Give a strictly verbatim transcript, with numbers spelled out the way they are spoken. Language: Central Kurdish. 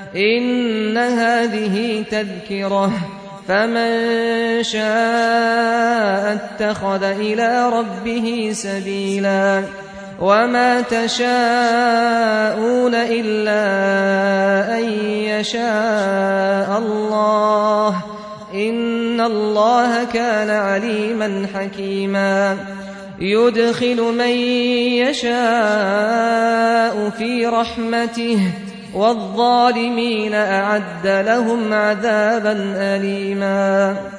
إن هذه تذكرة فمن شاء اتخذ إلى ربه سبيلا وما تشاءون إلا أن يشاء الله إن الله كان عليما حكيما يدخل من يشاء في رحمته والظالمين أعد لهم عذابا أليما